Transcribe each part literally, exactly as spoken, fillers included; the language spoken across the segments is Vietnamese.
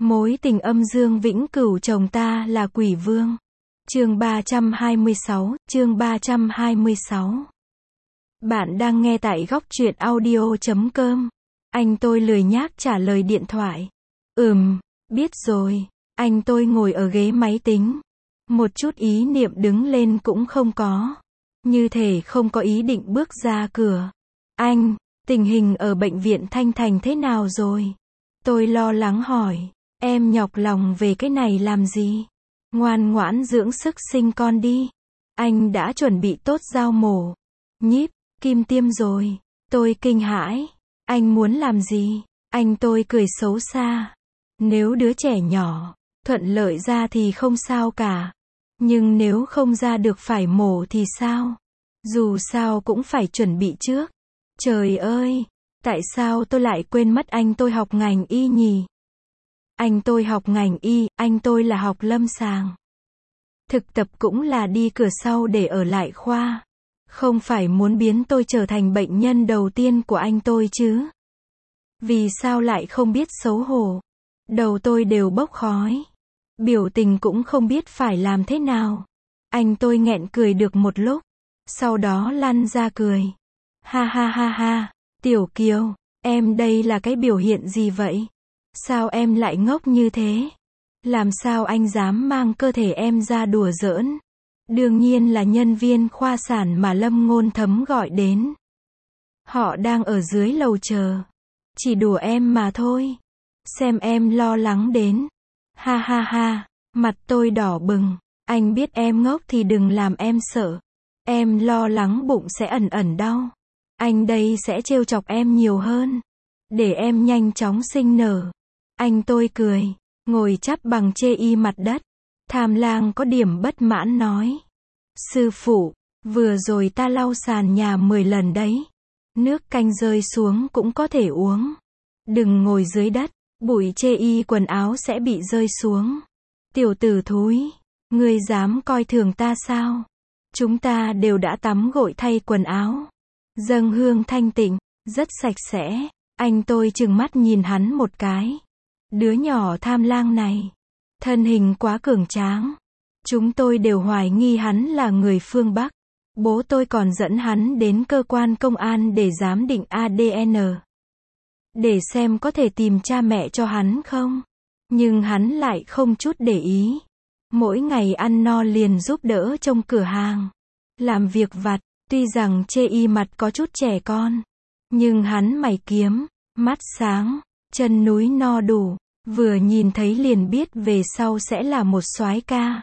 Mối tình âm dương vĩnh cửu chồng ta là quỷ vương. Chương ba trăm hai mươi sáu, chương ba trăm hai mươi sáu. Bạn đang nghe tại góc truyện audio chấm com. Anh tôi lười nhác trả lời điện thoại. Ừm, biết rồi. Anh tôi ngồi ở ghế máy tính. Một chút ý niệm đứng lên cũng không có. Như thể không có ý định bước ra cửa. Anh, tình hình ở bệnh viện Thanh Thành thế nào rồi? Tôi lo lắng hỏi. Em nhọc lòng về cái này làm gì? Ngoan ngoãn dưỡng sức sinh con đi. Anh đã chuẩn bị tốt dao mổ, nhíp, kim tiêm rồi. Tôi kinh hãi. Anh muốn làm gì? Anh tôi cười xấu xa. Nếu đứa trẻ nhỏ, thuận lợi ra thì không sao cả. Nhưng nếu không ra được phải mổ thì sao? Dù sao cũng phải chuẩn bị trước. Trời ơi, tại sao tôi lại quên mất anh tôi học ngành y nhỉ? Anh tôi học ngành y, anh tôi là học lâm sàng. Thực tập cũng là đi cửa sau để ở lại khoa. Không phải muốn biến tôi trở thành bệnh nhân đầu tiên của anh tôi chứ? Vì sao lại không biết xấu hổ? Đầu tôi đều bốc khói. Biểu tình cũng không biết phải làm thế nào. Anh tôi nghẹn cười được một lúc. Sau đó lăn ra cười. Ha ha ha ha, Tiểu Kiều, em đây là cái biểu hiện gì vậy? Sao em lại ngốc như thế? Làm sao anh dám mang cơ thể em ra đùa giỡn? Đương nhiên là nhân viên khoa sản mà Lâm Ngôn Thấm gọi đến. Họ đang ở dưới lầu chờ. Chỉ đùa em mà thôi. Xem em lo lắng đến. Ha ha ha, mặt tôi đỏ bừng. Anh biết em ngốc thì đừng làm em sợ. Em lo lắng bụng sẽ ẩn ẩn đau. Anh đây sẽ trêu chọc em nhiều hơn. Để em nhanh chóng sinh nở. Anh tôi cười, ngồi chắp bằng chê y mặt đất. Tham Lang có điểm bất mãn nói. Sư phụ, vừa rồi ta lau sàn nhà mười lần đấy. Nước canh rơi xuống cũng có thể uống. Đừng ngồi dưới đất, bụi chê y quần áo sẽ bị rơi xuống. Tiểu tử thúi, ngươi dám coi thường ta sao? Chúng ta đều đã tắm gội thay quần áo. Dâng hương thanh tịnh, rất sạch sẽ. Anh tôi trừng mắt nhìn hắn một cái. Đứa nhỏ Tham Lang này, thân hình quá cường tráng. Chúng tôi đều hoài nghi hắn là người phương Bắc. Bố tôi còn dẫn hắn đến cơ quan công an để giám định a đê en. Để xem có thể tìm cha mẹ cho hắn không. Nhưng hắn lại không chút để ý. Mỗi ngày ăn no liền giúp đỡ trong cửa hàng. Làm việc vặt, tuy rằng chê y mặt có chút trẻ con. Nhưng hắn mày kiếm, mắt sáng, chân núi no đủ. Vừa nhìn thấy liền biết về sau sẽ là một soái ca.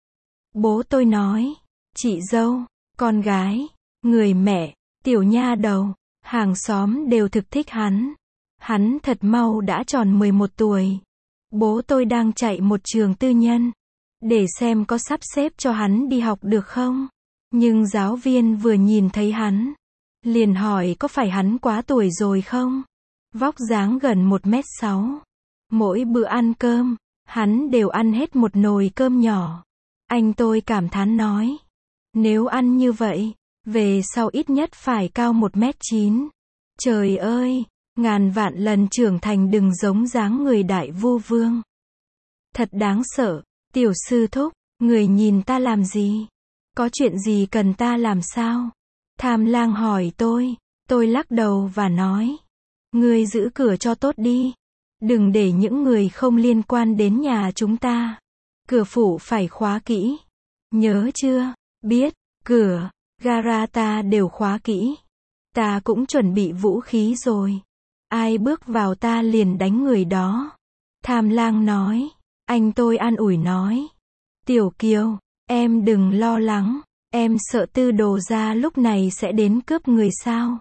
Bố tôi nói, chị dâu, con gái, người mẹ, tiểu nha đầu, hàng xóm đều thực thích hắn. Hắn thật mau đã tròn mười một tuổi. Bố tôi đang chạy một trường tư nhân. Để xem có sắp xếp cho hắn đi học được không. Nhưng giáo viên vừa nhìn thấy hắn. Liền hỏi có phải hắn quá tuổi rồi không? Vóc dáng gần một mét sáu. Mỗi bữa ăn cơm, hắn đều ăn hết một nồi cơm nhỏ. Anh tôi cảm thán nói. Nếu ăn như vậy, về sau ít nhất phải cao một mét chín. Trời ơi, ngàn vạn lần trưởng thành đừng giống dáng người đại vu vương. Thật đáng sợ, tiểu sư thúc, người nhìn ta làm gì? Có chuyện gì cần ta làm sao? Tham Lang hỏi tôi, tôi lắc đầu và nói. Ngươi giữ cửa cho tốt đi. Đừng để những người không liên quan đến nhà chúng ta. Cửa phủ phải khóa kỹ. Nhớ chưa? Biết, cửa, gara ta đều khóa kỹ. Ta cũng chuẩn bị vũ khí rồi. Ai bước vào ta liền đánh người đó. Tham Lang nói. Anh tôi an ủi nói. Tiểu Kiều, em đừng lo lắng. Em sợ Tư Đồ gia lúc này sẽ đến cướp người sao?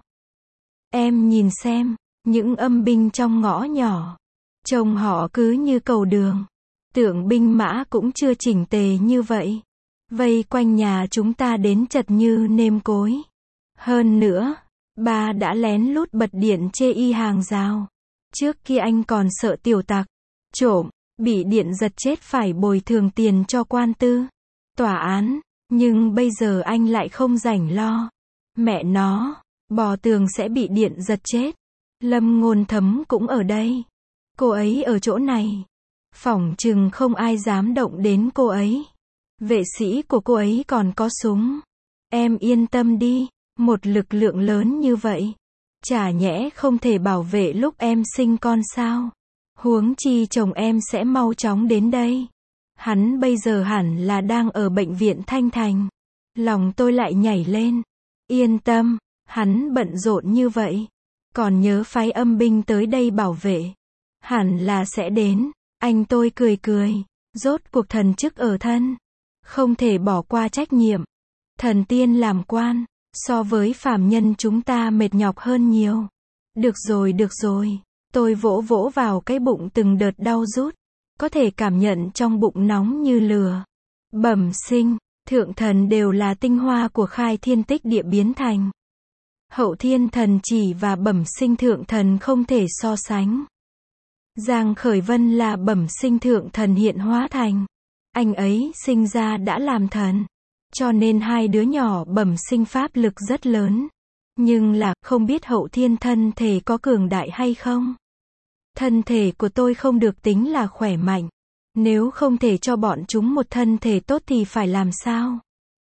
Em nhìn xem, những âm binh trong ngõ nhỏ. Trông họ cứ như cầu đường. Tượng binh mã cũng chưa chỉnh tề như vậy. Vây quanh nhà chúng ta đến chật như nêm cối. Hơn nữa, ba đã lén lút bật điện chê y hàng rào. Trước kia anh còn sợ tiểu tặc, trộm, bị điện giật chết phải bồi thường tiền cho quan tư, tòa án. Nhưng bây giờ anh lại không rảnh lo. Mẹ nó, bò tường sẽ bị điện giật chết. Lâm Ngôn Thấm cũng ở đây. Cô ấy ở chỗ này. Phỏng chừng không ai dám động đến cô ấy. Vệ sĩ của cô ấy còn có súng. Em yên tâm đi, một lực lượng lớn như vậy, chả nhẽ không thể bảo vệ lúc em sinh con sao? Huống chi chồng em sẽ mau chóng đến đây. Hắn bây giờ hẳn là đang ở bệnh viện Thanh Thành. Lòng tôi lại nhảy lên. Yên tâm, hắn bận rộn như vậy, còn nhớ phái âm binh tới đây bảo vệ. Hẳn là sẽ đến. Anh tôi cười cười. Rốt cuộc thần chức ở thân, không thể bỏ qua trách nhiệm. Thần tiên làm quan, so với phàm nhân chúng ta mệt nhọc hơn nhiều. Được rồi, được rồi. Tôi vỗ vỗ vào cái bụng từng đợt đau rút. Có thể cảm nhận trong bụng nóng như lửa. Bẩm sinh, thượng thần đều là tinh hoa của khai thiên tích địa biến thành. Hậu thiên thần chỉ và bẩm sinh thượng thần không thể so sánh. Giang Khởi Vân là bẩm sinh thượng thần hiện hóa thành. Anh ấy sinh ra đã làm thần. Cho nên hai đứa nhỏ bẩm sinh pháp lực rất lớn. Nhưng là, không biết hậu thiên thân thể có cường đại hay không? Thân thể của tôi không được tính là khỏe mạnh. Nếu không thể cho bọn chúng một thân thể tốt thì phải làm sao?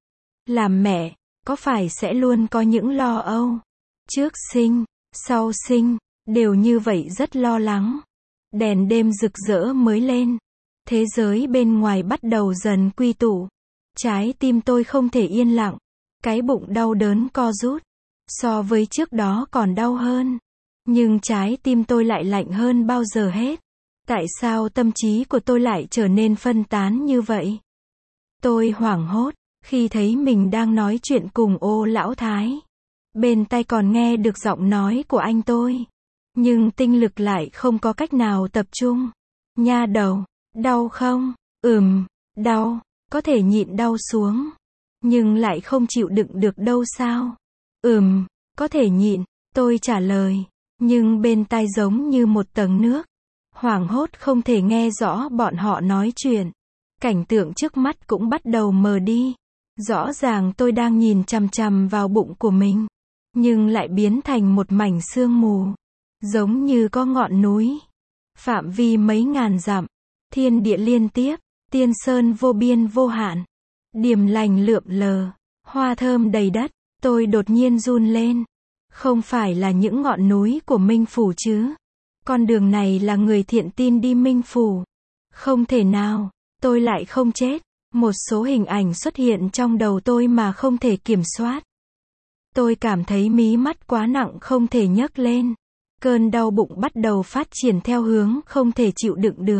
Làm mẹ, có phải sẽ luôn có những lo âu? Trước sinh, sau sinh, đều như vậy rất lo lắng. Đèn đêm rực rỡ mới lên. Thế giới bên ngoài bắt đầu dần quy tụ. Trái tim tôi không thể yên lặng. Cái bụng đau đớn co rút. So với trước đó còn đau hơn. Nhưng trái tim tôi lại lạnh hơn bao giờ hết. Tại sao tâm trí của tôi lại trở nên phân tán như vậy? Tôi hoảng hốt, khi thấy mình đang nói chuyện cùng Ô Lão Thái. Bên tai còn nghe được giọng nói của anh tôi. Nhưng tinh lực lại không có cách nào tập trung. Nha đầu, đau không? Ừm, đau, có thể nhịn đau xuống. Nhưng lại không chịu đựng được đâu sao? Ừm, có thể nhịn, tôi trả lời. Nhưng bên tai giống như một tầng nước. Hoảng hốt không thể nghe rõ bọn họ nói chuyện. Cảnh tượng trước mắt cũng bắt đầu mờ đi. Rõ ràng tôi đang nhìn chằm chằm vào bụng của mình. Nhưng lại biến thành một mảnh sương mù. Giống như có ngọn núi. Phạm vi mấy ngàn dặm. Thiên địa liên tiếp. Tiên sơn vô biên vô hạn. Điềm lành lượm lờ. Hoa thơm đầy đất. Tôi đột nhiên run lên. Không phải là những ngọn núi của Minh Phủ chứ. Con đường này là người thiện tin đi Minh Phủ. Không thể nào. Tôi lại không chết. Một số hình ảnh xuất hiện trong đầu tôi mà không thể kiểm soát. Tôi cảm thấy mí mắt quá nặng không thể nhấc lên. Cơn đau bụng bắt đầu phát triển theo hướng không thể chịu đựng được.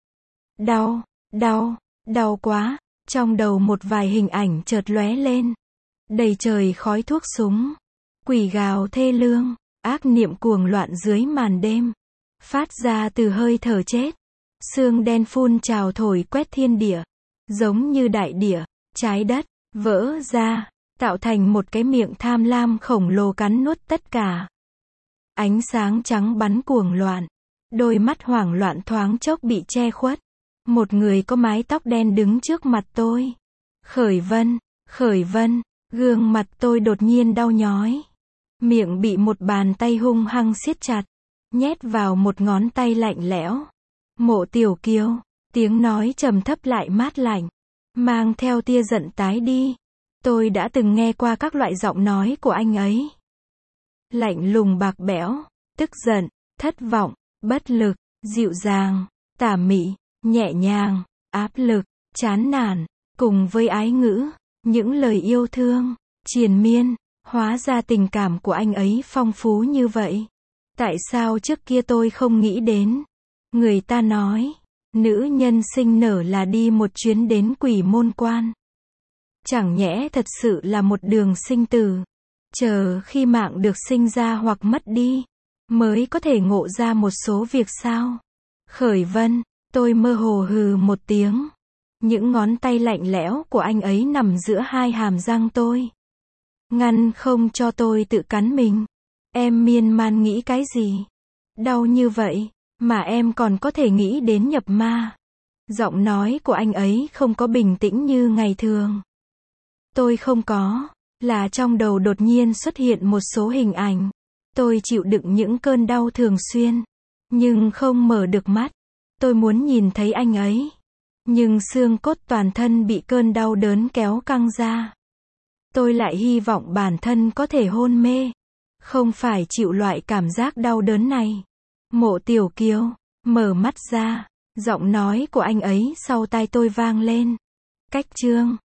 Đau, đau, đau quá. Trong đầu một vài hình ảnh chợt lóe lên. Đầy trời khói thuốc súng. Quỷ gào thê lương. Ác niệm cuồng loạn dưới màn đêm. Phát ra từ hơi thở chết. Sương đen phun trào thổi quét thiên địa. Giống như đại địa, trái đất, vỡ ra. Tạo thành một cái miệng tham lam khổng lồ cắn nuốt tất cả. Ánh sáng trắng bắn cuồng loạn. Đôi mắt hoảng loạn thoáng chốc bị che khuất. Một người có mái tóc đen đứng trước mặt tôi. Khởi Vân, Khởi Vân, gương mặt tôi đột nhiên đau nhói. Miệng bị một bàn tay hung hăng siết chặt. Nhét vào một ngón tay lạnh lẽo. Mộ Tiểu Kiều, tiếng nói trầm thấp lại mát lạnh. Mang theo tia giận tái đi. Tôi đã từng nghe qua các loại giọng nói của anh ấy. Lạnh lùng bạc bẽo, tức giận, thất vọng, bất lực, dịu dàng, tà mị, nhẹ nhàng, áp lực, chán nản, cùng với ái ngữ, những lời yêu thương, triền miên. Hóa ra tình cảm của anh ấy phong phú như vậy. Tại sao trước kia tôi không nghĩ đến? Người ta nói, nữ nhân sinh nở là đi một chuyến đến Quỷ Môn Quan. Chẳng nhẽ thật sự là một đường sinh tử. Chờ khi mạng được sinh ra hoặc mất đi, mới có thể ngộ ra một số việc sao? Khởi Vân, tôi mơ hồ hừ một tiếng. Những ngón tay lạnh lẽo của anh ấy nằm giữa hai hàm răng tôi. Ngăn không cho tôi tự cắn mình. Em miên man nghĩ cái gì? Đau như vậy, mà em còn có thể nghĩ đến nhập ma. Giọng nói của anh ấy không có bình tĩnh như ngày thường. Tôi không có, là trong đầu đột nhiên xuất hiện một số hình ảnh. Tôi chịu đựng những cơn đau thường xuyên, nhưng không mở được mắt. Tôi muốn nhìn thấy anh ấy. Nhưng xương cốt toàn thân bị cơn đau đớn kéo căng ra. Tôi lại hy vọng bản thân có thể hôn mê. Không phải chịu loại cảm giác đau đớn này. Mộ Tiểu Kiều, mở mắt ra. Giọng nói của anh ấy sau tai tôi vang lên. Cách chương